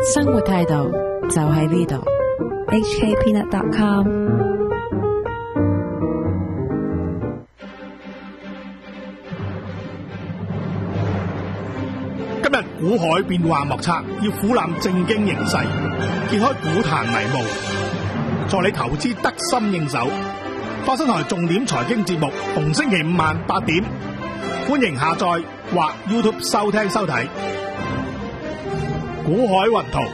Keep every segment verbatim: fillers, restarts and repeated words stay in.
生活態度就喺呢度。 H K peanut dot com。 今日股海變幻莫測，要俯覽正經形勢，揭開股壇迷霧，助你投資得心應手。花生台重點財經節目，逢星期五晚八點，歡迎下載或 YouTube 收聽收睇。股海雲圖。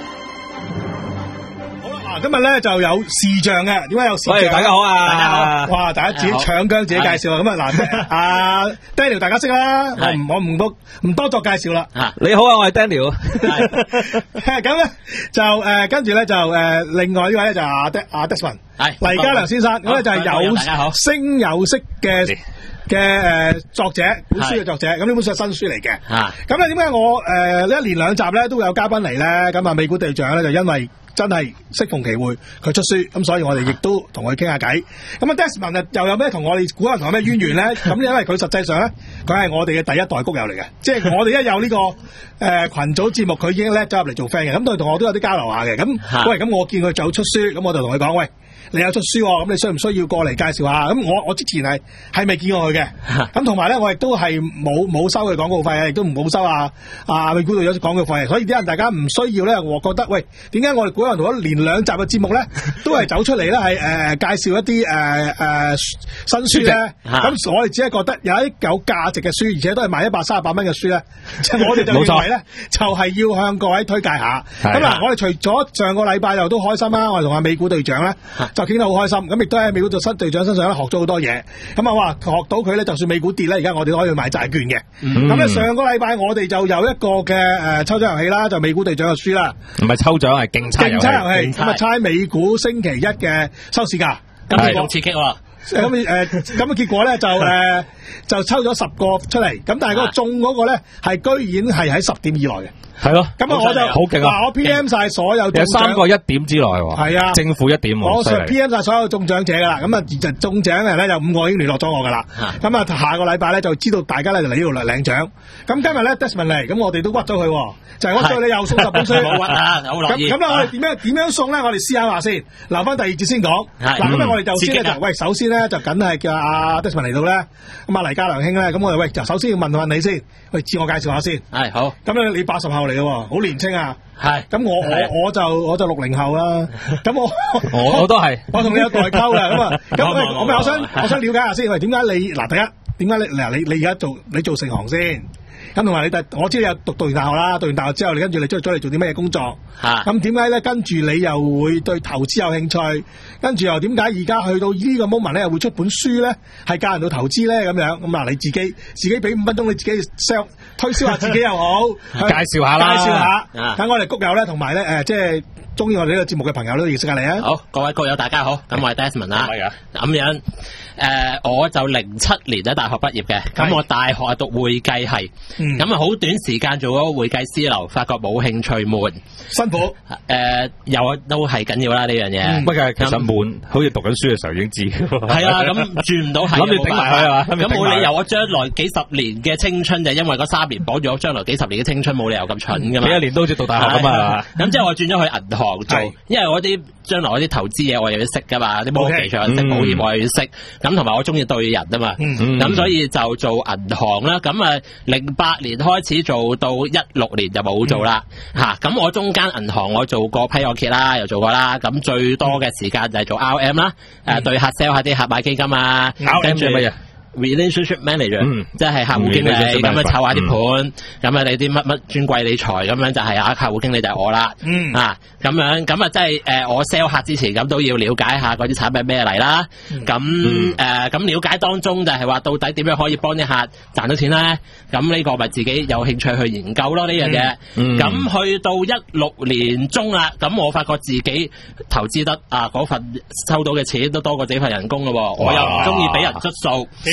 今日咧就有視像嘅，點解有視像？ 喂，大家好啊！ 大家好，哇！大家自己搶姜自己介紹啊！咁啊嗱，阿 Daniel 大家識啦，我唔我唔多唔多作介紹啦。 你好啊，我係 Daniel。 咁咧就誒跟住咧就誒另外呢位咧就阿 De 阿 Desmond， 係黎家良先生，咁咧就係有聲有色嘅嘅誒作者，本書嘅作者，咁呢本書係新書嚟嘅。咁咧點解我誒一連兩集咧都會有嘉賓嚟咧？咁啊美股隊長咧就因為真係適逢其會，佢出書，咁所以我哋亦都同佢傾下偈。咁啊 Desmond 又有咩同我哋估下同有咩淵源咧？咁因為佢實際上咧，佢係我哋嘅第一代谷友嚟嘅，即係我哋一有呢、這個誒、呃、群組節目，佢已經叻咗入嚟做 friend 嘅。咁佢同我都有啲交流下嘅。咁喂，咁我見佢就出書，咁我就同佢講喂。你有出書喎，咁你需唔需要過嚟介紹下？咁我我之前係係未見過佢嘅，咁同埋咧我亦都係冇冇收佢廣告費啊，亦都唔冇收啊啊美股度有廣告費，所以啲人大家唔需要咧，我覺得喂，點解我哋股海同一連兩集嘅節目咧，都係走出嚟咧係誒介紹一啲誒誒新書咧？咁我哋只係覺得有啲有價值嘅書，而且都係賣一百三十八蚊嘅書咧，即係我哋就認為咧，就係要向各位推介下。咁嗱，我哋除咗上個禮拜又都開心啦，我哋同阿美股隊長咧。就傾得好開心，咁亦都喺美股隊新隊長身上咧學咗好多嘢，咁啊哇學到佢咧，就算美股跌咧，而家我哋都可以買債券嘅。咁、嗯、咧上個禮拜我哋就有一個嘅誒、呃、抽獎遊戲啦，就美股隊長嘅書啦， 唔係抽獎係競猜遊戲， 咁啊猜美股星期一嘅收市價， 咁好刺激喎。 咁誒咁嘅結果咧就誒、呃、就抽咗十個出嚟，咁但係嗰個中嗰個咧係居然係喺十點以內嘅。 係咯， 咁啊我就好勁啊！ 嗱我 P M 晒所有有三個一點之內喎，係啊，政府一點喎， 我 P M 晒所有中獎者噶啦，咁啊就中獎嘅咧有五個已經聯絡咗我噶啦，咁啊下個禮拜咧就知道大家咧就嚟呢度嚟領獎。咁今日咧 Desmond 嚟，咁我哋都屈咗佢，就係屈咗你又送十本書， 冇屈啊，好樂意。 咁咁咧我哋點樣點樣送咧？我哋思考下先，留翻第二節先講。嗱咁啊我哋就先咧就喂，首先咧就梗係叫阿 Desmond 嚟到咧，咁啊黎家良兄咧，咁我哋喂就首先要問問你先，喂自我介紹下先。 係好。咁咧你八十後嚟嘅，好年青。啊， 係， 咁我我我就我就六零後啦，咁我我我都係， 我同你有代溝嘅，咁啊，咁我我我想我想了解下先，喂，點解你嗱第一，點解你嗱你你而家做你做成行先？咁同埋你第，我知你有讀讀完大學啦，讀完大學之後，你跟住你出咗嚟做啲咩嘢工作？嚇，咁點解咧？跟住你又會對投資有興趣？跟住又點解而家去到呢個 moment 咧，又會出本書咧，係教人到投資咧咁樣？咁啊，你自己自己俾五分鐘，你自己 sell 推銷下自己又好， 介紹下啦， 介紹下，等我哋谷友咧，同埋咧誒，即係中意我哋呢個節目嘅朋友都認識下你啊！ 好，各位谷友大家好，咁我係 Desmond 啦，係啊，咁樣。誒、呃，我就零七年喺大學畢業嘅，咁我大學係讀會計系，咁啊好短時間做咗會計師樓，發覺冇興趣悶， 辛苦。誒、 呃，有都係緊要啦呢樣嘢。 不過其實悶，好似讀緊書嘅時候已經知。 係啊，咁轉唔到係。 諗住頂埋佢啊！ 咁冇理由我將來幾十年嘅青春就因為嗰三年綁住我將來幾十年嘅青春，冇理由咁蠢噶嘛。 幾一年都好似讀大學咁嘛。 咁之後我轉咗去銀行做，因為我啲將來嗰啲投資嘢我又要識噶嘛，啲摩期上識保險我又要識。咁同埋我中意對人啊嘛，咁、嗯嗯、所以就做銀行啦。咁啊，零八年開始做到一六年就冇做啦。吓、嗯，咁、啊、我中間銀行我做過批按揭啦，又做過啦。咁最多嘅時間就係做 R M 啦，誒、嗯啊，對客 sell 下啲客買基金啊，跟住乜嘢？relationship manager，、嗯、即係客戶經理咁樣湊下啲盤，咁啊你啲乜乜專櫃理財咁樣就係啊客戶經理就係我啦，嗯、啊咁樣咁啊即係誒我 sell 客之前咁都要了解下嗰啲產品咩嚟啦，咁誒咁了解當中就係話到底點樣可以幫啲客賺到錢咧？咁呢個咪自己有興趣去研究咯呢樣嘢。咁、嗯嗯、去到一六年中啦，咁我發覺自己投資得啊嗰份收到嘅錢都多過自己份人工咯，我又唔中意俾人捽數。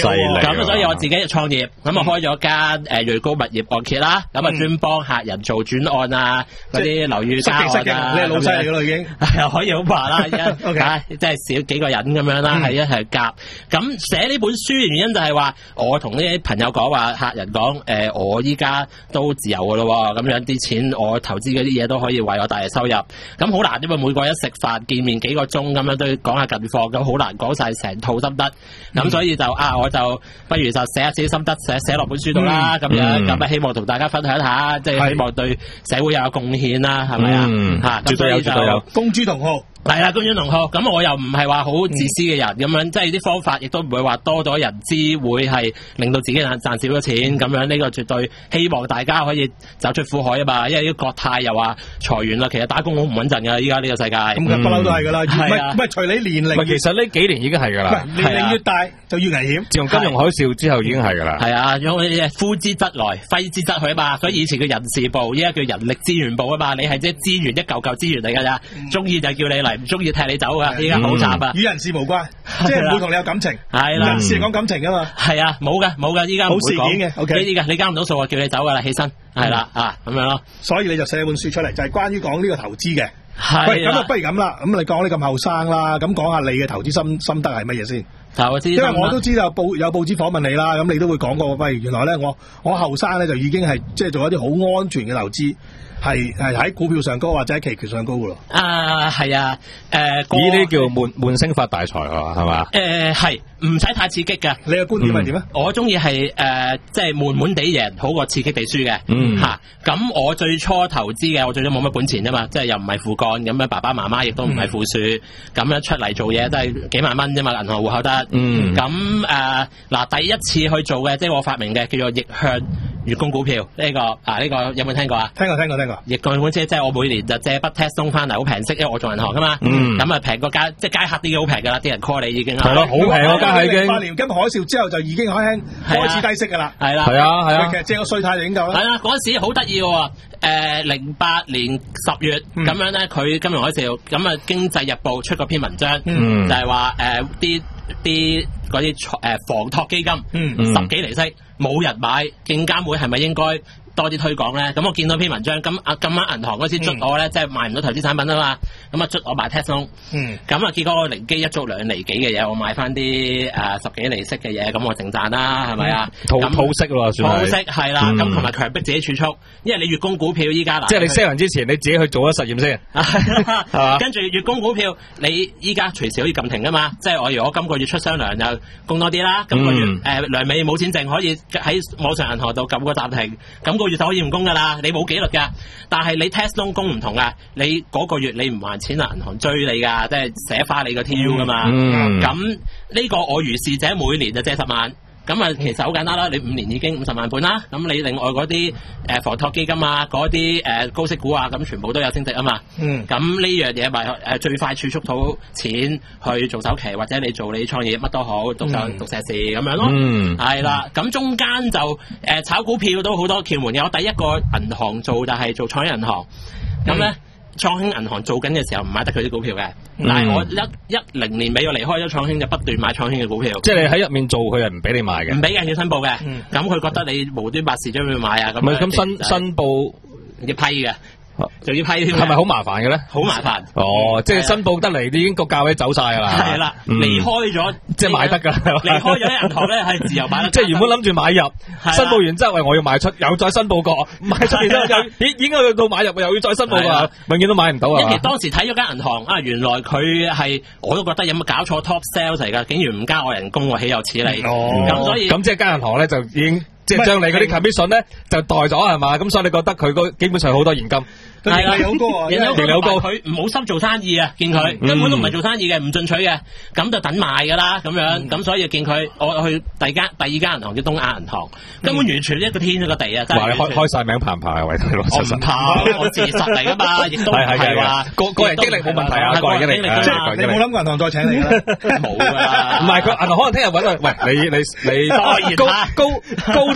咁所以我自己創業，咁啊開咗間誒瑞高物業按揭啦，咁啊專幫客人做轉按啊，嗰啲樓宇加按啊， 你係老細嚟噶啦已經， 係可以好話啦，一即係少幾個人咁樣啦，係一齊夾。咁寫呢本書嘅原因就係話，我同呢啲朋友講話，客人講誒，我依家都自由噶咯，咁樣啲錢我投資嗰啲嘢都可以為我帶嚟收入。咁好難，因為每個一食飯見面幾個鐘咁樣都要講下近況，咁好難講晒成套心得。咁、嗯、所以就啊，我就不如就寫下自己心得，寫寫落本書度啦。咁、嗯、樣咁啊，希望同大家分享一下，即、就、係、是、希望對社會有貢獻啦，係咪啊？吓，絕對有，絕對有，公諸同好。係啦，公諸同好。咁我又唔係話好自私嘅人，咁、嗯、樣即係啲方法亦都唔會話多咗人知，會係令到自己賺賺少咗錢。咁樣呢個絕對希望大家可以走出苦海啊嘛。因為啲國泰又話裁員啦，其實打工好唔穩陣噶，依家呢個世界。咁不嬲都係噶啦，唔係唔係隨你年齡。 其實呢幾年已經係噶啦， 年齡越大就越危險。 自從金融海嘯之後已經係噶啦。 係啊，因為呼之則來，揮之則去啊嘛。所以以前嘅人事部，依家叫人力資源部啊嘛。你係即係資源一嚿嚿資源嚟噶咋，中、嗯、意就叫你嚟，唔中意踢你走噶。依家好慘啊！ 與人事無關，即係唔會同你有感情。係啦，人事係講感情噶嘛。係啊，冇噶冇噶，依家冇事件嘅。O K， 呢啲噶，你交唔到數啊，叫你走噶啦，起身。係啦啊，咁樣咯。所以你就寫一本書出嚟，就係、是、關於講呢個投資嘅。喂，咁啊，不如咁啦，咁你講你咁後生啦，咁講下你嘅投資心心得係乜嘢先？ 投資， 因為我都知道報有報紙訪問你啦，咁你都會講過，喂，原來咧我我後生咧就已經係即係做一啲好安全嘅投資。係係喺股票上高或者喺期權上高噶咯。 啊，係啊，誒、呃，呢啲叫悶悶聲發大財啊，係嘛？ 誒，係唔使太刺激噶。 你嘅觀點係點咧？ 我中意係誒，即係悶悶地贏好過刺激地輸嘅。 嗯， 吓咁、啊、我最初投資嘅，我最初冇乜本錢啫嘛，即係又唔係父幹咁樣，爸爸媽媽亦都唔係富庶，咁、嗯、樣出嚟做嘢都係幾萬蚊啫嘛，銀行戶口得。 嗯， 咁誒嗱，第一次去做嘅，即係我發明嘅，叫做逆向月供股票呢、這個啊，呢、這個有冇聽過啊？ 聽過聽過聽過。 逆向股即係我每年就借筆 test 送翻嚟，好平息，因為我做銀行噶嘛。 嗯。 咁啊平個街，即係街客啲好平噶啦，啲人 call 你已經係咯，好平啊，街客已經。 八年金海嘯之後就已經開輕開始低息噶啦。 係啦。 係啊係啊。 其實借個稅貸就已經夠啦。 係啦，嗰陣時好得意喎。誒，零八年十月咁、嗯、樣咧，佢金融海嘯咁啊，經濟日報出個篇文章， 嗯、 就係話誒啲啲嗰啲誒房託基金， 嗯、 十幾厘息冇人買，證監會係咪應該多啲推廣咧？咁我見到篇文章，咁啊咁啱銀行嗰時捽我咧，即係買唔到投資產品啊嘛，咁啊捽我買 test 窿，咁啊結果我靈機一觸兩厘幾嘅嘢，我買翻啲誒十幾厘息嘅嘢，咁我淨賺啦，係咪啊？ 套套息咯，算係。套息係啦，咁同埋強迫自己儲蓄，因為你月供股票依家嗱， 即係你 sell 人之前，你自己去做咗實驗先，係嘛？ 跟住月供股票，你依家隨時可以撳停噶嘛？即係我如果今個月出雙糧就供多啲啦，今個月誒糧尾冇錢剩，可以喺網上銀行度撳個暫停，咁個月就可以唔供噶啦，你冇紀律噶。但係你 test loan 供唔同啊，你嗰個月你唔還錢啊，銀行追你噶，即係寫花你個 T U 噶嘛。咁、嗯、呢個我如是者每年就借十萬。咁啊，其實好簡單啦，你五年已經五十萬本啦。咁你另外嗰啲誒房託基金啊，嗰啲誒高息股啊，咁全部都有升值啊嘛。 嗯。咁呢樣嘢咪誒最快儲蓄到錢去做首期，或者你做你創業乜都好，讀就讀碩士咁樣咯。 嗯。 係啦，咁中間就誒、呃、炒股票都好多竅門嘅。我第一個銀行做就係做創興銀行。咁咧。嗯創興銀行做緊嘅時候唔買得佢啲股票嘅，嗯、但係我一一零年尾我離開咗創興就不斷買創興嘅股票。 即係你喺入面做，佢係唔俾你買嘅， 唔俾嘅要申報嘅。咁、嗯、佢覺得你無端白事將佢買啊咁。 唔係咁申申報要批嘅。仲要批添， 係咪好麻煩嘅咧？ 好麻煩。 哦，即係申報得嚟，已經個價位走晒噶啦。 係啦，離開咗即係買得噶。 離開咗銀行咧，係自由買得。 即係原本諗住買入，申報完之後，喂，我要賣出，又再申報過，賣出然之後又咦，已經去到買入，又要再申報噶，永遠都買唔到啊！ 因為當時睇咗間銀行啊，原來佢係我都覺得有冇搞錯 top sales 嚟噶，竟然唔加我人工，豈有此理！ 哦， 咁所以咁即係間銀行咧就已經即係將你嗰啲 commission 咧就代咗係嘛？咁所以你覺得佢嗰基本上好多現金。 係啦，好高啊！ 人有高，佢唔好心做生意啊！見佢、嗯、根本都唔係做生意嘅，唔進取嘅，咁就等賣噶啦，咁樣咁、嗯、所以見佢，我去第二間第二間銀行叫東亞銀行，根本完全一個天一個地啊！真係話你開開晒名怕唔怕啊？喂，大佬， 我唔怕，我自實嚟噶嘛，亦都係話個個人經歷冇問題啊，個人經歷， 即係你冇諗過銀行再請你啦？ 冇啊！ 唔係佢銀行可能聽日搵佢，喂，你你你高高高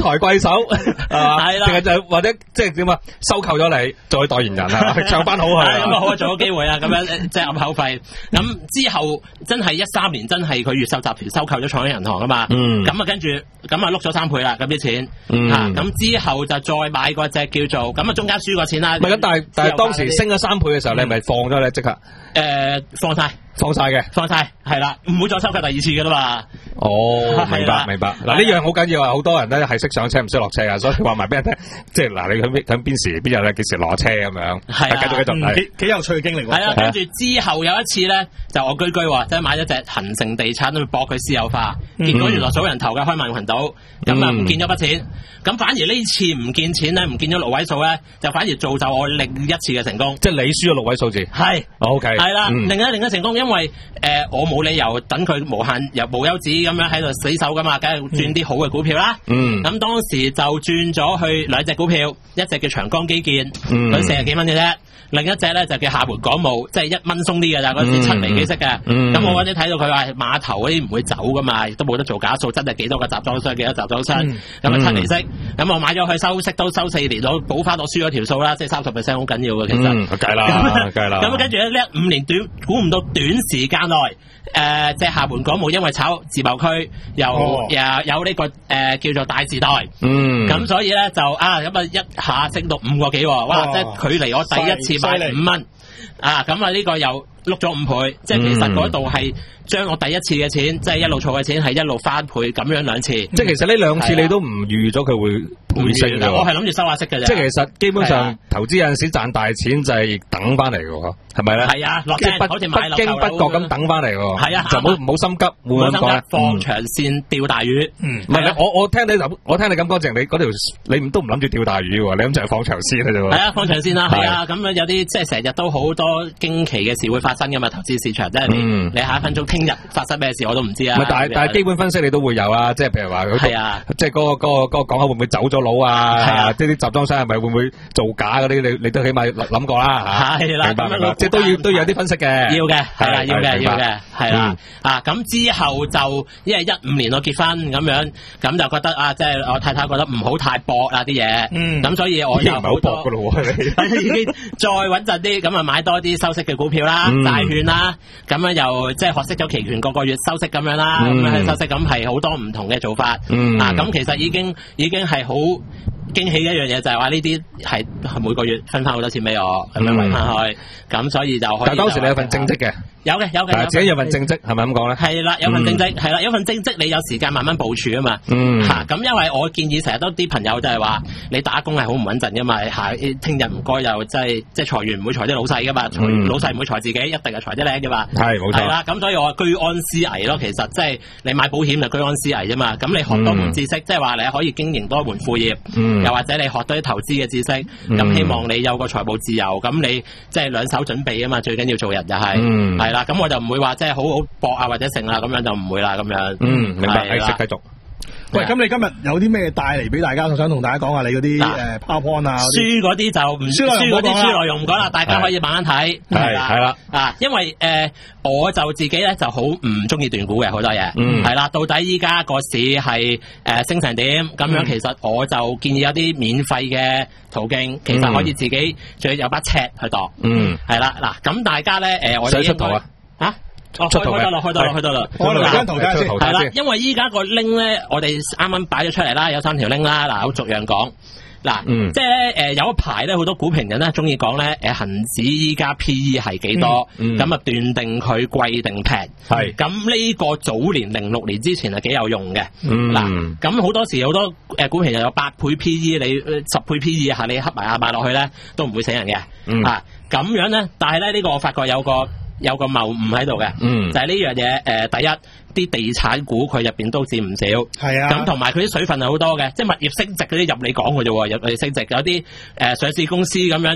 台貴手係啦， 定係就或者即係點啊？收購咗你做代言人啊，唱翻好去咁啊好啊，做咗機會啊，咁樣即係揞口費。咁之後真係一三年真係佢越秀集團收購咗創興銀行啊嘛，咁啊跟住咁啊碌咗三倍啦，咁啲錢嚇，咁之後就再買嗰隻叫做咁啊中間輸過錢啦。 唔係咁，但係但係當時升咗三倍嘅時候，你係咪放咗咧即刻？ 誒放晒。 放晒嘅， 放晒係啦，唔會再收購第二次噶啦嘛。 哦，明白明白。嗱呢樣好緊要啊，好多人咧係識上車唔識落車啊，所以話埋俾人聽，即係嗱你響響邊時邊日咧幾時落車咁樣。係啊，繼續繼續，幾幾有趣嘅經歷。係啊， 跟住之後有一次咧，就我居居即係買咗隻恒盛地產去搏佢私有化，結果原來數人頭嘅開曼群島，咁啊唔見咗筆錢，咁反而呢次唔見錢咧，唔見咗六位數咧，就反而造就我另一次嘅成功。 即係你輸咗六位數字。係 ，OK。係啦， 另一另一成功。因為誒、呃、我冇理由等佢無限又無休止咁樣喺度死守噶嘛，梗係轉啲好嘅股票啦。嗯，咁當時就轉咗去兩隻股票，一隻叫長江基建，佢四十幾蚊嘅啫。另一隻咧就叫廈門港務，即係一蚊鬆啲嘅咋，嗰時七厘幾息嘅。咁、嗯、我嗰陣睇到佢話碼頭嗰啲唔會走噶嘛，亦都冇得做假數，真係幾多個集裝箱，幾多集裝箱，咁、嗯、啊七厘息。咁、嗯、我買咗佢收息都收四年，我補翻我輸咗條數啦，即係三十 percent 好緊要嘅其實。計啦，計啦。咁跟住咧呢五年短估唔到短時間內，誒、呃，即係廈門港務因為炒自貿區，又、哦、又有呢、這個誒、呃、叫做大時代。嗯。咁所以咧就啊咁啊一下升到五個幾，哇！哦、即係距離我第一次買五蚊，啊咁啊呢個又碌咗五倍，即係其實嗰度係將我第一次嘅錢，即係一路儲嘅錢係一路翻倍咁樣兩次。即係其實呢兩次你都唔預咗佢會倍升嘅，我係諗住收下息嘅啫。即係其實基本上投資有陣時賺大錢就係等翻嚟嘅，係咪咧？係啊，落正好似買樓不經不覺咁等翻嚟喎。係啊，就唔好唔好心急，唔好咁講。放長線釣大魚。嗯，唔係我我聽你咁，我聽你咁講，淨你嗰條你都唔諗住釣大魚喎，你諗住係放長線嘅啫喎。係啊，放長線啦，係啊，咁有啲即係成日都好多驚奇嘅事會發生噶嘛，投資市場即係你你下一分鐘聽日發生咩事我都唔知啊。但係但係基本分析你都會有啊，即係譬如話係啊，即係嗰個嗰個嗰個港口會唔會走咗佬啊？係啊，即係啲集裝箱係咪會唔會造假嗰啲？你你都起碼諗過啦嚇。係啦，明白明白，即係都要都要有啲分析嘅。要嘅，係啦，要嘅，要嘅，係啦。啊，咁之後就因為一五年我結婚咁樣，咁就覺得啊，即係我太太覺得唔好太搏啊啲嘢。嗯。咁所以我又唔係好搏㗎咯喎，已經再穩陣啲，咁啊買多啲收息嘅股票啦、債券啦，咁樣又即係學識咗期權個個月收息咁樣啦，咁樣收息咁係好多唔同嘅做法。嗯。啊，咁其實已經已經係好驚喜嘅一樣嘢，就係話呢啲係每個月分翻好多錢俾我，咁樣圍翻去，咁所以就可以。但係當時你有份正職嘅。有嘅有嘅，自己有份正職係咪咁講咧？係啦，有份正職係啦，有份正職你有時間慢慢部署啊嘛。嗯。嚇，咁因為我建議成日都啲朋友就係話，你打工係好唔穩陣噶嘛。嚇，聽日唔該又即係即係裁員唔會裁啲老細噶嘛，老細唔會裁自己，一定係裁啲靚噶嘛。係冇錯。係啦，咁所以我居安思危咯。其實即係你買保險就居安思危啫嘛。咁你學多門知識，即係話你可以經營多一門副業，又或者你學多啲投資嘅知識。咁希望你有個財務自由，咁你即係兩手準備啊嘛。最緊要做人就係係啦，咁我就唔會話即係好好搏啊或者成啦，咁樣就唔會啦，咁樣。嗯，明白。繼續繼續。喂，咁你今日有啲咩帶嚟俾大家？我想同大家講下你嗰啲誒 PowerPoint 啊，書嗰啲就唔書嗰啲書內容唔講啦，大家可以慢慢睇。係係啦，啊，因為誒、呃、我就自己咧就好唔中意斷估嘅好多嘢，嗯，係啦，到底依家個市係誒、呃、升成點咁樣，其實我就建議有啲免費嘅途徑，其實可以自己仲有把尺去度，嗯，係啦，嗱，咁大家咧誒、呃、我哋出圖啊，嚇？哦，開開得啦，開得啦，開得啦。我嚟張圖睇先。係啦，因為依家個 link 咧，我哋啱啱擺咗出嚟啦，有三條 link 啦。嗱，我逐樣講。嗱，嗯、即係咧，誒有一排咧，好多股評人咧，中意講咧，誒恆指依家 P E 係幾多？咁啊、嗯，嗯、斷定佢貴定平。係。咁呢個早年零六年之前係幾有用嘅。嗱、嗯，咁好多時好多誒股評人有八倍 P E， 你十倍 P E 下你合埋下買落去咧，都唔會死人嘅。嗯、啊，咁樣咧，但係咧呢、呢個我發覺有個。有個謬誤喺度嘅，嗯、就係呢樣嘢。誒、呃，第一啲地產股佢入邊都佔唔少，係啊。咁同埋佢啲水分係好多嘅，即係物業升值嗰啲入你講嘅啫喎，入你升值有啲誒、呃、上市公司咁樣誒、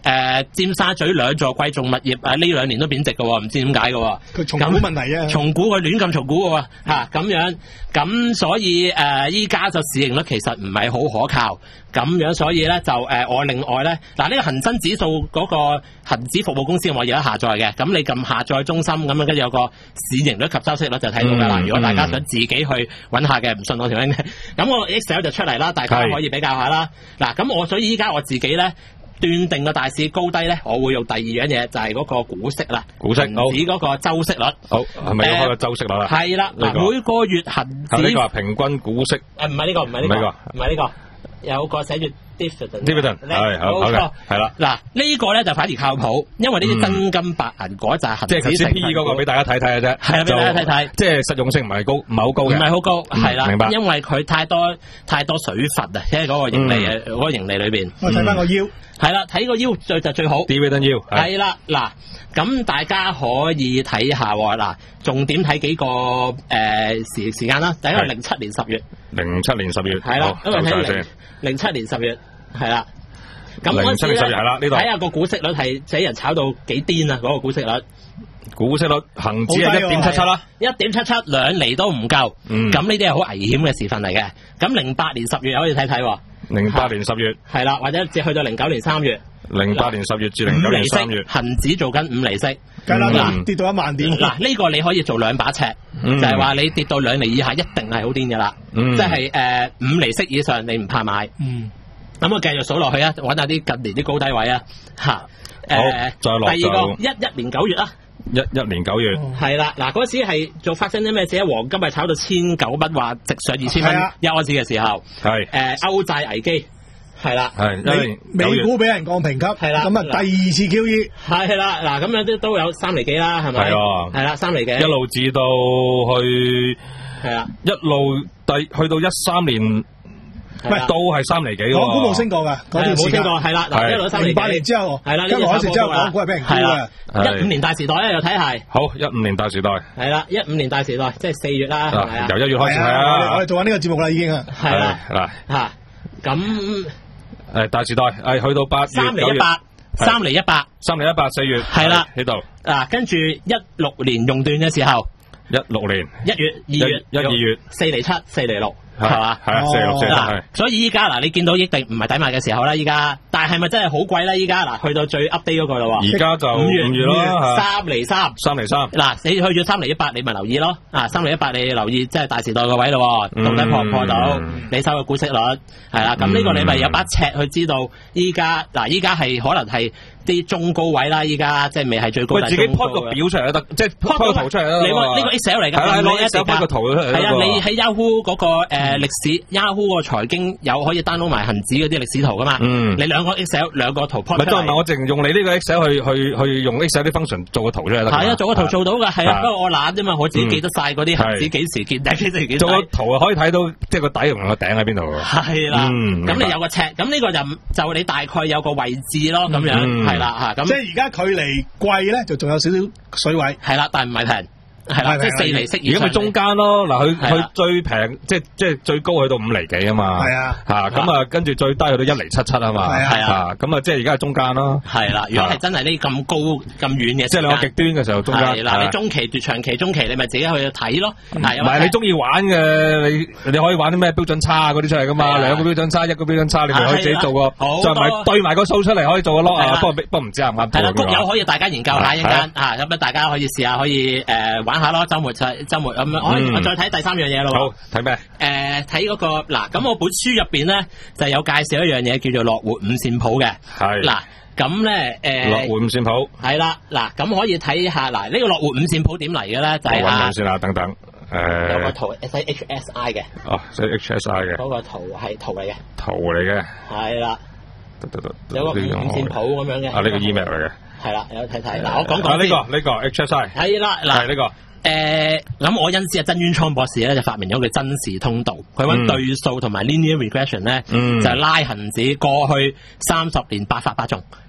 誒尖沙咀兩座貴重物業誒呢兩年都貶值嘅喎，唔知點解嘅喎。 佢重估問題啊！ 重估佢亂咁重估嘅喎嚇咁樣，咁所以誒依家就市盈率其實唔係好可靠，咁樣所以咧就誒我另外咧嗱呢個恒生指數嗰個恆指服務公司我而家下載嘅，咁你撳下載中心咁樣跟住有個市盈率及收息率就睇到㗎啦。如果大家想自己去揾下嘅，唔信我條 link 嘅，咁我 Excel 就出嚟啦，大家可以比較下啦。嗱咁我所以依家我自己咧。斷定個大市高低咧，我會用第二樣嘢，就係、是、嗰個股息啦， 股息， 恒指嗰個周息率。 好，係咪要開個周息率啦？係、 呃、啦，嗱、這個，每個月恒指。呢、這個平均股息。誒， 唔係呢個，唔係呢個，唔係呢個。有個寫住 dividend，dividend 係冇錯，係啦。 嗱呢個咧就反而靠譜，因為呢啲真金白銀嗰扎恒指成分股。即係 P E 嗰個俾大家睇睇嘅啫。係啊，俾大家睇睇。即係實用性唔係高，唔係好高嘅。唔係好高，係啦。明白。因為佢太多太多水分啊，因為嗰個盈利誒，嗰個盈利裏邊。我睇翻個腰。係啦，睇個腰最就最好。dividend yield 係啦，嗱咁大家可以睇下喎，嗱重點睇幾個誒時時間啦。第一個零七年十月。零七年十月。係啦，因為睇零七年十月係啦，咁零七年十月係啦，呢度睇下個股息率係俾人炒到幾癲啊！嗰個股息率，股息率恒指係一點七七啦，一點七七兩厘都唔夠，咁呢啲係好危險嘅時分嚟嘅。咁零八年十月可以睇睇，零八年十月係啦，或者至去到零九年三月，零八年十月至零九年三月，恒指做緊五厘息，嗱跌到一萬點，嗱呢個你可以做兩把尺，就係話你跌到兩厘以下一定係好癲噶啦，即係誒五厘息以上你唔怕買。咁我繼續數落去啊，揾下啲近年啲高低位啊，吓，誒，再落第二個一一年九月啊，一一年九月係啦，嗱嗰時係做發生啲咩事啊？黃金係炒到千九蚊，話直上二千蚊一盎司嘅時候，係誒歐債危機係啦，係美美股俾人降評級係啦，咁啊第二次 Q E 係啦，嗱咁樣都都有三厘幾啦，係咪？係啊，係啦，三厘幾一路至到去係啦，一路第去到一三年。唔係都係三厘幾喎，港股冇升過㗎，嗰段時間係啦，嗱一路三厘幾，零八年之後係啦，跟住嗰時之後港股係俾人沽嘅，一五年大時代咧又睇係，好一五年大時代係啦，一五年大時代即係四月啦，係咪啊？由一月開始係啊，我哋做緊呢個節目啦已經啊，係啦嗱嚇咁誒大時代係去到八月三厘一百，三厘一百，三厘一百四月係啦喺度嗱，跟住一六年熔斷嘅時候，一六年一月二月一二月四厘七，四厘六。係嘛？係啊，四六四係。所以依家嗱，你見到益定唔係抵買嘅時候啦，依家，但係咪真係好貴咧？依家嗱，去到最 update 嗰個啦喎。而家就五月五月咯，三厘三，三厘三。嗱，你去咗三厘一百，你咪留意咯。啊，三厘一百你留意，即係大時代個位咯，到底破唔破到？你收嘅股息率係啦，咁呢個你咪有把尺去知道依家嗱，依家係可能係啲中高位啦，依家即係未係最高。喂，自己 plot 個表出嚟都得，即係 plot 個圖出嚟啦。你呢個 Excel 嚟㗎，係攞 Excel plot 個圖出嚟。係啊，你喺 Yahoo 嗰個誒。誒，歷史 Yahoo 個財經有可以 download 埋恒指嗰啲歷史圖噶嘛？嗯，你兩個 Excel 兩個圖 plot 出嚟。唔係，都唔係我淨用你呢個 Excel 去去去用 Excel 啲 function 做個圖出嚟得。係啊，做個圖做到噶，係啊，不過我懶啫嘛，我自己記得晒嗰啲恒指幾時見底，幾時見底。做個圖可以睇到即係個底同個頂喺邊度。係啦，咁你有個尺，咁呢個就就你大概有個位置咯，咁樣係啦吓。咁即係而家距離貴咧，就仲有少少水位。係啦，但係唔係平。係啦，即係四厘息，而家佢中間咯。嗱，佢佢最平，即係即係最高去到五厘幾啊嘛。係啊，吓咁啊，跟住最低去到一厘七七啊嘛。係啊，咁啊，即係而家係中間咯。係啦，如果係真係呢咁高咁遠嘅，即係兩個極端嘅時候，中間。係啦，你中期奪長期，中期你咪自己去睇咯。係，唔係你中意玩嘅，你你可以玩啲咩標準差嗰啲出嚟噶嘛？兩個標準差，一個標準差，你咪可以自己做個，就咪對埋個數出嚟，可以做個 lock 啊。不過不過唔知啱唔啱。係啦，谷友可以大家研究下一間啊，咁啊大家可以試下，可以誒玩下咯，周末就周末咁樣，我、嗯、我再睇第三樣嘢咯。好，睇咩？誒、呃，睇嗰、那個嗱，咁我本書入邊咧就有介紹一樣嘢叫做樂活五線譜嘅。係嗱，咁咧誒，樂活五線譜係啦，嗱，咁可以睇下嗱，呢、這個樂活五線譜點嚟嘅咧？就係、是、啊，揾先啦，等等，誒、呃，有個圖 S H S I 嘅。哦，即係 H S I 嘅。嗰個圖係圖嚟嘅。圖嚟嘅。係啦。得得得。有個五線譜咁樣嘅。啊，呢、這個 email 嚟嘅。係啦，有睇睇。嗱，我講講先。呢、這個呢、這個 H S I。係啦，嗱，係呢個。誒、呃，咁我因此啊，曾淵滄博士咧就發明咗佢真實通道，佢揾對數同埋 linear regression 咧、嗯，就係、是、拉恒指過去三十年百發百中，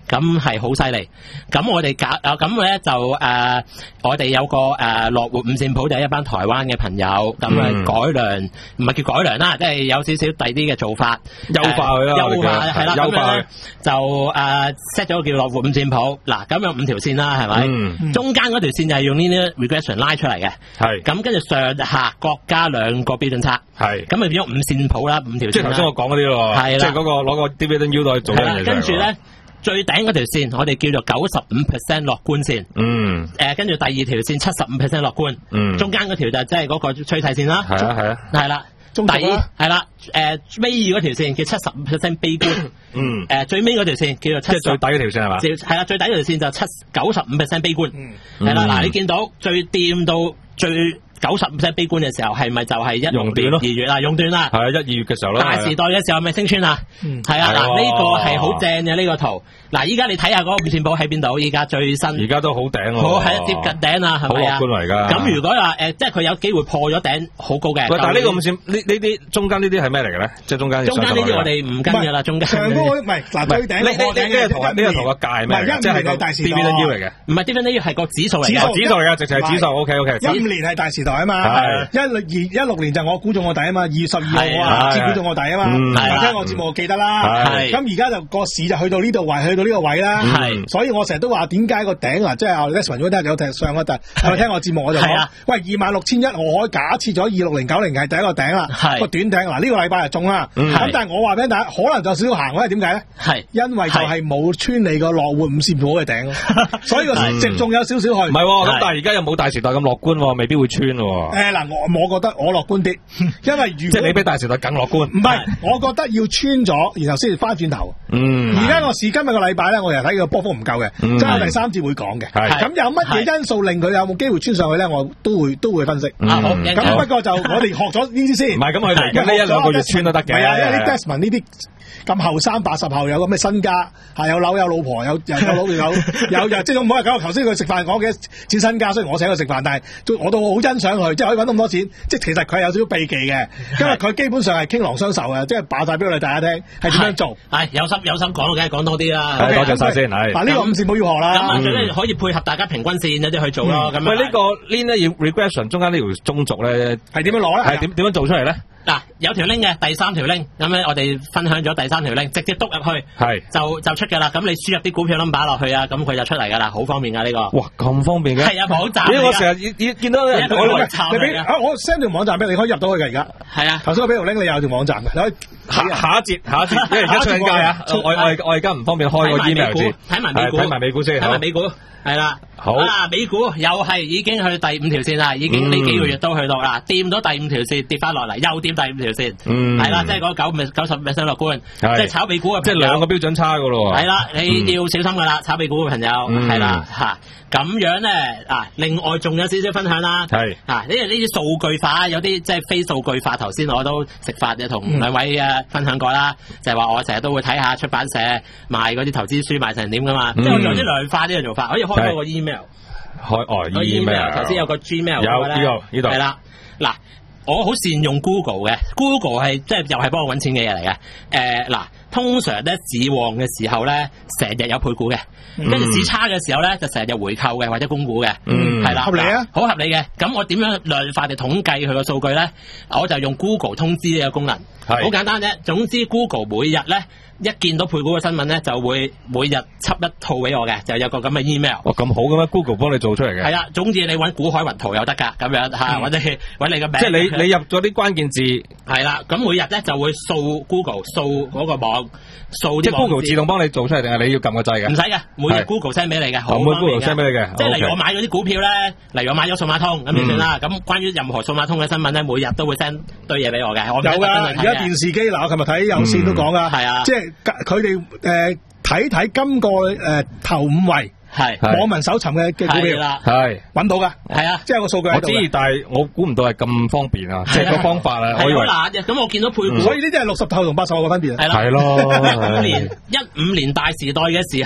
咁係好犀利。咁我哋搞啊，咁咧就誒、呃，我哋有個誒樂活五線譜就係一班台灣嘅朋友，咁啊、嗯、改良，唔係叫改良啦，即係有少少第啲嘅做法，優化佢啦，優化係啦，咁樣就誒 set 咗個叫樂活五線譜。嗱，咁有五條線啦，係咪？嗯、中間嗰條線就係用呢啲 regression 拉出嚟嘅，係。咁跟住上下各加兩個標準差，係。咁咪變咗五線譜啦，五條線。即係頭先我講嗰啲咯，係啦，即係嗰個攞個 dividend yield 去做嘅嘢。跟住咧。最頂嗰條線，我哋叫做九十五 percent 樂觀線。嗯。誒，跟住第二條線七十五 percent 樂觀。嗯。中間嗰條就即係嗰個趨勢線啦。係啊係啊。係啦。中底係啦。誒，尾二嗰條線叫七十五 percent 悲觀。嗯。誒，最尾嗰條線叫做七。即係最底嗰條線係嘛？係啦，最底嗰條線就七九十五 percent 悲觀。嗯。係啦，嗱，你見到最掂到最九十五 percent 悲觀嘅時候，係咪就係一六年二月啊？熔斷啦。係啊，一二月嘅時候咯。大時代嘅時候咪升穿啊？嗯。係啊，嗱，呢個係好正嘅呢個圖。嗱，依家你睇下嗰個五線譜喺邊度？依家最新，而家都好頂喎，好係接近頂啊，係咪啊？好樂觀嚟㗎。咁如果話誒，即係佢有機會破咗頂，好高嘅。喂，但係呢個五線呢呢啲中間呢啲係咩嚟嘅咧？即係中間。中間呢啲我哋唔跟㗎啦，中間。上高唔係嗱最頂。呢呢呢個圖呢個圖嘅界咩？即係個大時代。dividend yield 嚟嘅。唔係 dividend yield 係個指數嚟嘅。指數指數嚟㗎，直情係指數。O K O K。一五年係大時代啊嘛。係。一二一六年就我估中我底啊嘛，二月十二號啊，先估中我底啊嘛。係。聽我節目我記得啦。係。咁而家就個市就去到呢度位，去到呢個位啦。係，所以我成日都話點解個頂啊，即係阿 Leslie 如果有聽上嗰陣，係咪聽我節目我就講，喂二萬六千一，我可以假設咗二六零九零係第一個頂啦，係個短頂嗱呢個禮拜就中啦，咁但係我話俾大家，可能就少少行，因為點解咧？係因為就係冇穿你個樂活五線譜嘅頂，所以個值仲有少少去。唔係，咁但係而家又冇大時代咁樂觀，未必會穿。誒嗱，我我覺得我樂觀啲，因為如果即係你比大時代更樂觀。唔係，我覺得要穿咗，然後先至翻轉頭。嗯，而家個市今日個禮拜咧，我又睇個波幅唔夠嘅，即係第三節會講嘅。咁有乜嘢因素令佢有冇機會穿上去咧？我都會都會分析。啊好，咁不過就我哋學咗呢啲先。唔係咁佢嚟緊呢一兩個月穿都得嘅。係啊，因為啲 Desmond 呢啲咁後生八十後有咁嘅身家，係有樓有老婆有有有老有有有即係唔好話講頭先佢食飯講嘅錢身家，雖然我請佢食飯，但係都我都好欣賞佢，即係可以揾到咁多錢。即係其實佢係有少少秘技嘅，因為佢基本上係傾囊相授嘅，即係爆晒俾我哋大家聽係點樣做。係有心有心講，梗係講多啲啦。多謝晒先。嗱呢個五線譜要學啦。咁最緊要可以配合大家平均線有啲去做咯。咁喂呢個 lean 咧要 regression 中間呢條中軸咧係點樣攞咧？係點點樣做出嚟咧？嗱，有條 link 嘅第三條 link，咁咧我哋分享咗第三條 link，直接篤入去，係就就出㗎啦。咁你輸入啲股票 number 落去啊，咁佢就出嚟㗎啦，好方便㗎呢個。哇，咁方便嘅？係啊，網站。因為我成日見見到人我網站嚟嘅。啊，我 send 條網站俾你，可以入到去㗎而家。係啊。頭先我俾條 link 你有條網站嘅，你可以下下一節下一節，因為而家出緊街啊。我我我而家唔方便開個 email 先。睇埋美股，睇埋美股先。睇埋美股。係啦，好啊！美股又係已經去第五條線啦，已經呢幾個月都去到啦，掂到第五條線跌翻落嚟，又掂第五條線，係啦，即係嗰九九十 percent 樂觀，即係炒美股嘅，即係兩個標準差噶咯。係啦，你要小心噶啦，炒美股嘅朋友係啦吓，咁樣咧啊，另外仲有少少分享啦，係啊，呢呢啲數據化，有啲即係非數據化，頭先我都食飯嘅同兩位嘅分享過啦，就係話我成日都會睇下出版社賣嗰啲投資書賣成點噶嘛，即係我做啲量化呢個做法，可以開。開個 email，開哦 email，頭先有個 Gmail 有呢度呢度係啦，嗱，我好善用 Google 嘅 ，Google 係即係又係幫我搵錢嘅嘢嚟嘅，誒、呃、嗱，通常咧市旺嘅時候咧，成日有配股嘅，跟住市差嘅時候咧，就成日有回購嘅或者供股嘅，嗯，係啦，合理啊，好合理嘅，咁我點樣量化地統計佢個數據咧？我就用 Google 通知呢個功能，係好簡單啫，總之 Google 每日咧。一見到配股嘅新聞咧，就會每日輯一套俾我嘅，就有個咁嘅 email。哇，咁好嘅咩 ？Google 幫你做出嚟嘅。係啊，總之你揾股海雲圖又得㗎，咁樣嚇，或者揾你個名。即係你你入咗啲關鍵字。係啦，咁每日咧就會掃 Google 掃嗰個網，掃啲。即係 Google 自動幫你做出嚟定係你要撳個掣嘅？唔使嘅，每日 Google send 俾你嘅，好方便嘅。Google send 俾你嘅。即係例如我買咗啲股票咧，例如我買咗數碼通咁就算啦。咁關於任何數碼通嘅新聞咧，每日都會 send 堆嘢俾我嘅。有㗎，而家電視機嗱，我琴日睇有線都講啦，係啊，即係。佢哋誒睇睇今個誒、呃、頭五位係網民搜尋嘅嘅股票啦，係揾到噶，係啊，即係個數據喺度。我知，但係我估唔到係咁方便啊，即係個方法啊，我以為難嘅。咁我見到配股，所以呢啲係六十後同八十後嘅分別啊，係咯。一五年一五年大時代嘅時候，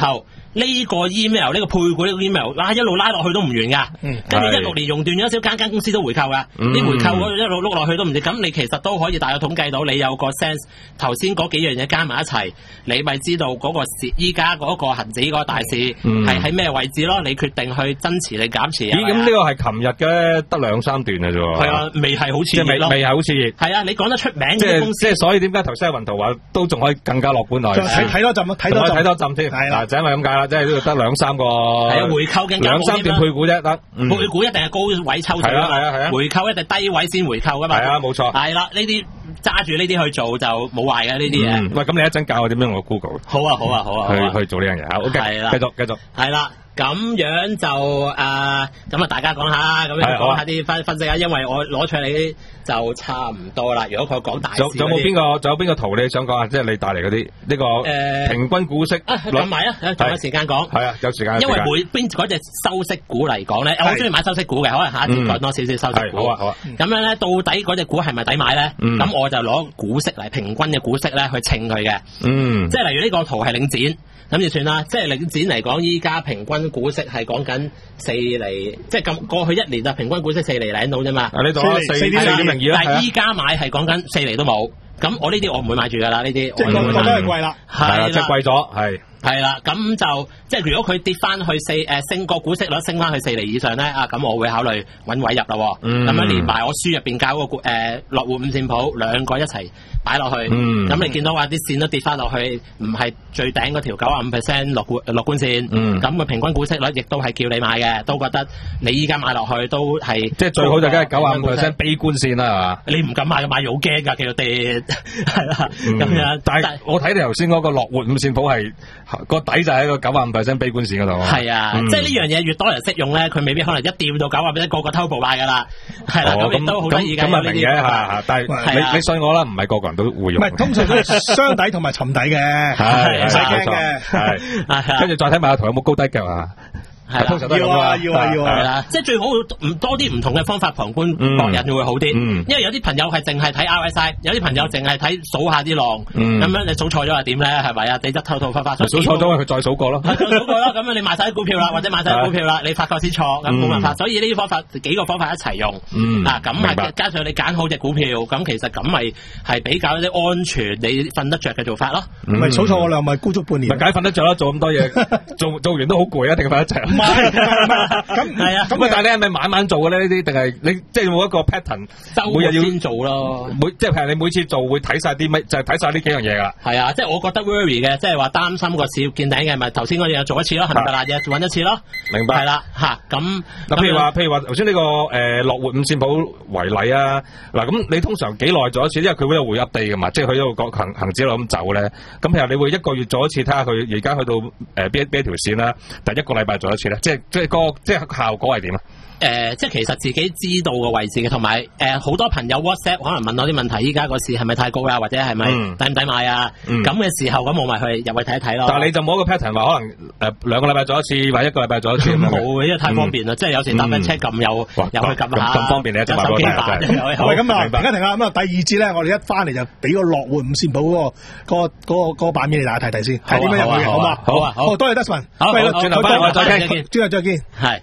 呢個 email 呢個配股呢個 email， 哇一路拉落去都唔完噶，跟住一六年熔斷咗少間間公司都回購噶，啲回購一路碌落去都唔知，咁你其實都可以大約統計到，你有個 sense， 頭先嗰幾樣嘢加埋一齊，你咪知道嗰個市依家嗰個恒指嗰個大市係喺咩位置咯？你決定去增持定減持。 咦？咁呢個係琴日嘅得兩三段嘅啫喎。 係啊，未係好似未未係好似係啊，你講得出名嘅公司。 即係所以點解頭先阿雲圖話都仲可以更加樂觀落去？ 睇睇多陣啊，睇多睇多陣添。係啦，就因為咁解啦，即係呢度得兩三個。 係啊，回購嘅兩三段配股啫，得配股一定係高位抽水啊嘛，回購一定低位先回購噶嘛。 係啊，冇錯。 係啦，呢啲揸住呢啲去做就冇壞嘅呢啲嘢。 喂，咁你一陣教我點樣用 Google？ 好啊，好啊，好啊， 去去做呢樣嘢。好，OK，係啦，繼續繼續。 係啦。咁樣就誒，咁啊大家講下，咁樣講下啲分分析啊，因為我攞出嚟就差唔多啦。如果佢講大市， 仲有冇邊個？仲有邊個圖你想講啊？即係你帶嚟嗰啲呢個誒平均股息啊， 講埋啊，仲有時間講。 係啊，有時間。 因為每邊嗰隻收息股嚟講咧，我好中意買收息股嘅，可能下一節講多少少收息股。 好啊好啊。 咁樣咧，到底嗰隻股係咪抵買咧？咁我就攞股息嚟平均嘅股息咧去稱佢嘅。嗯。即係例如呢個圖係領展。咁就算啦，即係領展嚟講，依家平均股息係講緊四厘，即係咁過去一年就平均股息四厘零到啫嘛。 啊，呢度四四點零二啦。 但係依家買係講緊四厘都冇，咁我呢啲我唔會買住噶啦，呢啲即係覺得係貴啦， 係啦，即係貴咗，係。 係啦，咁就即係如果佢跌翻去四誒升個股息率升翻去四厘以上咧，啊咁我會考慮揾位入咯。咁樣連埋我書入邊搞個股誒樂活五線譜兩個一齊擺落去。咁你見到話啲線都跌翻落去，唔係最頂嗰條九十五 percent 樂觀樂觀線。咁個平均股息率亦都係叫你買嘅，都覺得你依家買落去都係即係最好就梗係九十五 percent 悲觀線啦，係嘛？ 你唔敢買嘅買好驚㗎，叫佢跌係啦咁樣。 但係我睇你頭先嗰個樂活五線譜係。個底就喺個九十五 percent 悲觀線嗰度。 係啊，嗯、即係呢樣嘢越多人識用咧，佢未必可能一掂到九十 percent 個個偷步買噶啦。係啦，咁亦都好得意嘅。 咁啊明嘅嚇，但係你啊、 你信我啦，唔係個個人都會用。 唔係，通常都係雙底同埋沉底嘅，唔使驚嘅。 係，跟住再睇埋個圖有冇高低腳啊？ 係通常都係咁啊， 要啊要啊， 係啦，即係最好唔多啲唔同嘅方法旁觀博人會好啲，因為有啲朋友係淨係睇 R S I， 有啲朋友淨係睇數下啲浪，咁樣你數錯咗係點咧？係咪啊？你一偷偷發發數錯咗，佢再數過咯， 再數過咯，咁樣你買晒啲股票啦，或者買晒啲股票啦，你發覺先錯，咁冇辦法，所以呢啲方法幾個方法一齊用，啊咁係加上你揀好隻股票，咁其實咁咪係比較一啲安全，你瞓得着嘅做法咯。 唔係數錯我量咪沽足半年， 咪梗係瞓得着啦，做咁多嘢，做做完都好攰，一定瞓得着。 咁係啊， 咁但係你係咪晚晚做嘅咧？呢啲定係你即係冇一個 pattern，每日要先做咯。 每即係譬如你每次做會睇晒啲乜，就係睇晒呢幾樣嘢噶。 係啊，即係我覺得 worry 嘅，即係話擔心個市要見頂嘅，咪頭先嗰樣做一次咯，係咪啦？日揾一次咯。明白。係啦，吓咁嗱，譬如話，譬如話頭先呢個誒樂活五線譜為例啊，嗱咁你通常幾耐做一次？因為佢會有回 update 噶嘛，即係佢一路講行行指路咁走咧。咁譬如你會一個月做一次，睇下佢而家去到誒邊邊一條線啦，但係一個禮拜做一次咧，即係即係個。即係效果係點啊？ 誒、呃，即係其實自己知道個位置嘅，同埋誒好多朋友 WhatsApp 可能問我啲問題，依家個市係咪太高啦，或者係咪抵唔抵買啊？咁嘅、嗯、時候咁我咪去入去睇一睇咯。但係你就冇一個 pattern 話可能誒兩個禮拜做一次，或者一個禮拜做一次冇嘅，因為太方便啦。嗯、即係有時搭緊車撳又又去撳下，咁方便你一手機版。 喂，咁啊，停一停啊！咁啊，第二節咧，我哋一翻嚟就俾個樂活五線譜嗰個嗰個嗰個嗰個版面你大家睇睇先，係點樣入去嘅？好嘛？好啊，好，多謝 Desmond。好，轉頭翻嚟再傾，轉頭再見。係。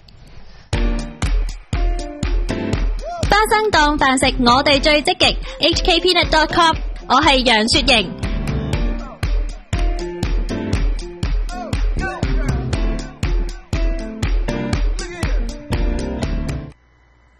花生檔飯食，我哋最積極。H K Peanut dot com， 我係楊雪瑩。